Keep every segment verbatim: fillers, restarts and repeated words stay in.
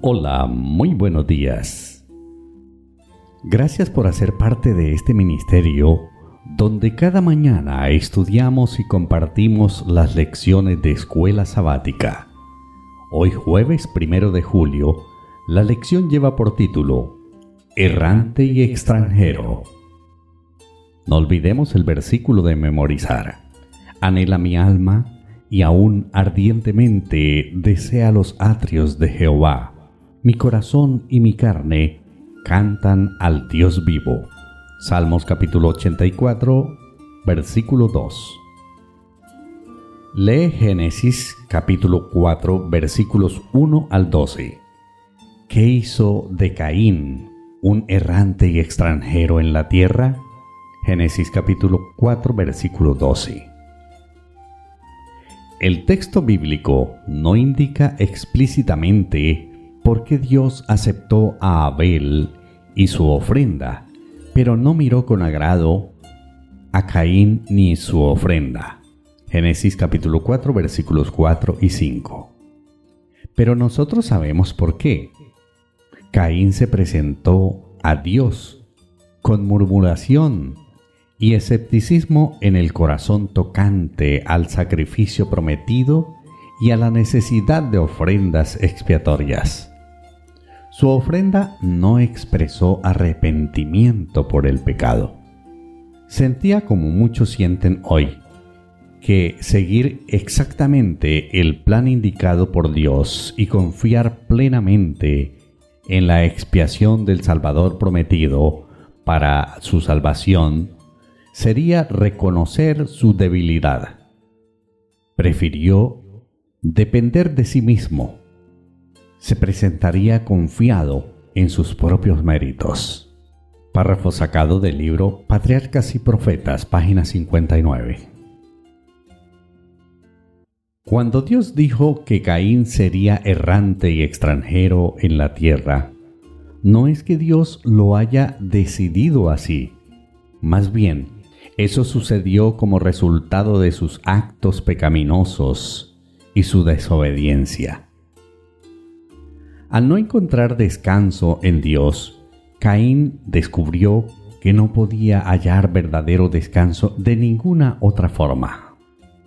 Hola, muy buenos días. Gracias por hacer parte de este ministerio donde cada mañana estudiamos y compartimos las lecciones de escuela sabática. Hoy jueves primero de julio, la lección lleva por título Errante y extranjero. No olvidemos el versículo de memorizar. Anhela mi alma y aún ardientemente desea los atrios de Jehová. Mi corazón y mi carne cantan al Dios vivo. Salmos capítulo ochenta y cuatro, versículo dos. Lee Génesis capítulo cuatro, versículos uno al doce. ¿Qué hizo de Caín un errante y extranjero en la tierra? Génesis capítulo cuatro, versículo doce. El texto bíblico no indica explícitamente por qué Dios aceptó a Abel y su ofrenda, pero no miró con agrado a Caín ni su ofrenda. Génesis capítulo cuatro, versículos cuatro y cinco. Pero nosotros sabemos por qué. Caín se presentó a Dios con murmuración y escepticismo en el corazón tocante al sacrificio prometido y a la necesidad de ofrendas expiatorias. Su ofrenda no expresó arrepentimiento por el pecado. Sentía como muchos sienten hoy, que seguir exactamente el plan indicado por Dios y confiar plenamente en la expiación del Salvador prometido para su salvación sería reconocer su debilidad. Prefirió depender de sí mismo. Se presentaría confiado en sus propios méritos. Párrafo sacado del libro Patriarcas y Profetas, página cincuenta y nueve. Cuando Dios dijo que Caín sería errante y extranjero en la tierra, no es que Dios lo haya decidido así. Más bien, eso sucedió como resultado de sus actos pecaminosos y su desobediencia. Al no encontrar descanso en Dios, Caín descubrió que no podía hallar verdadero descanso de ninguna otra forma.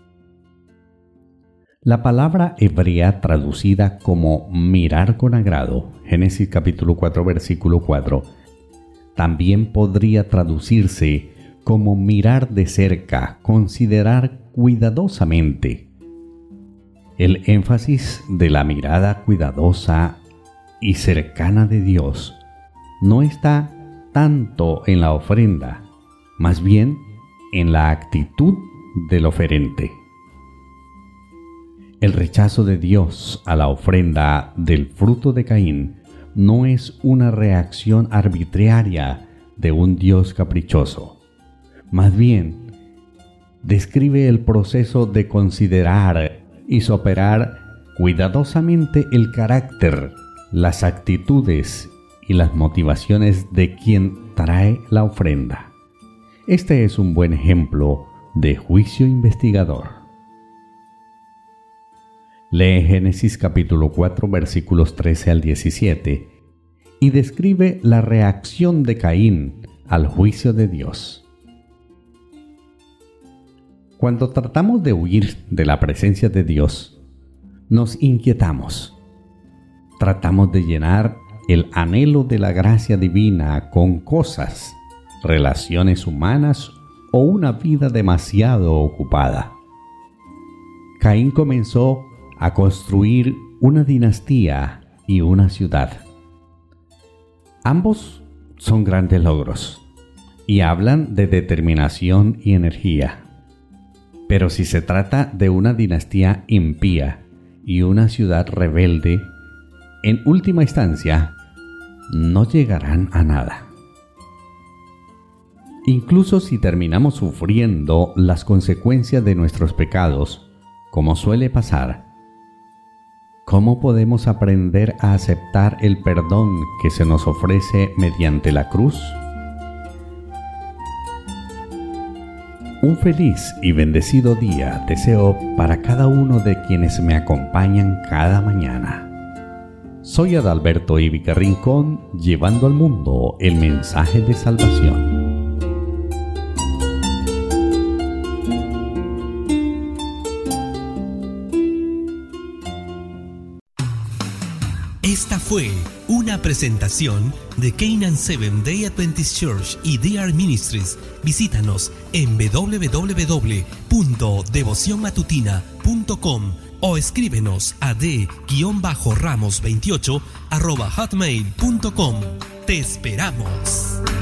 La palabra hebrea traducida como mirar con agrado, Génesis capítulo cuatro, versículo cuatro, también podría traducirse como mirar de cerca, considerar cuidadosamente. El énfasis de la mirada cuidadosa y cercana de Dios no está tanto en la ofrenda, más bien en la actitud del oferente. El rechazo de Dios a la ofrenda del fruto de Caín no es una reacción arbitraria de un Dios caprichoso. Más bien, describe el proceso de considerar y sopesar cuidadosamente el carácter, las actitudes y las motivaciones de quien trae la ofrenda. Este es un buen ejemplo de juicio investigador. Lee Génesis capítulo cuatro, versículos trece al diecisiete y describe la reacción de Caín al juicio de Dios. Cuando tratamos de huir de la presencia de Dios, nos inquietamos. Tratamos de llenar el anhelo de la gracia divina con cosas, relaciones humanas o una vida demasiado ocupada. Caín comenzó a construir una dinastía y una ciudad. Ambos son grandes logros y hablan de determinación y energía. Pero si se trata de una dinastía impía y una ciudad rebelde, en última instancia, no llegarán a nada. Incluso si terminamos sufriendo las consecuencias de nuestros pecados, como suele pasar, ¿cómo podemos aprender a aceptar el perdón que se nos ofrece mediante la cruz? Un feliz y bendecido día deseo para cada uno de quienes me acompañan cada mañana. Soy Adalberto Ivica Rincón, llevando al mundo el mensaje de salvación. Esta fue una presentación de Canaan Seventh Day Adventist Church y D R Ministries. Visítanos en doble u doble u doble u punto devoción matutina punto com o escríbenos a d ramos veintiocho arroba hotmail punto com. Te esperamos.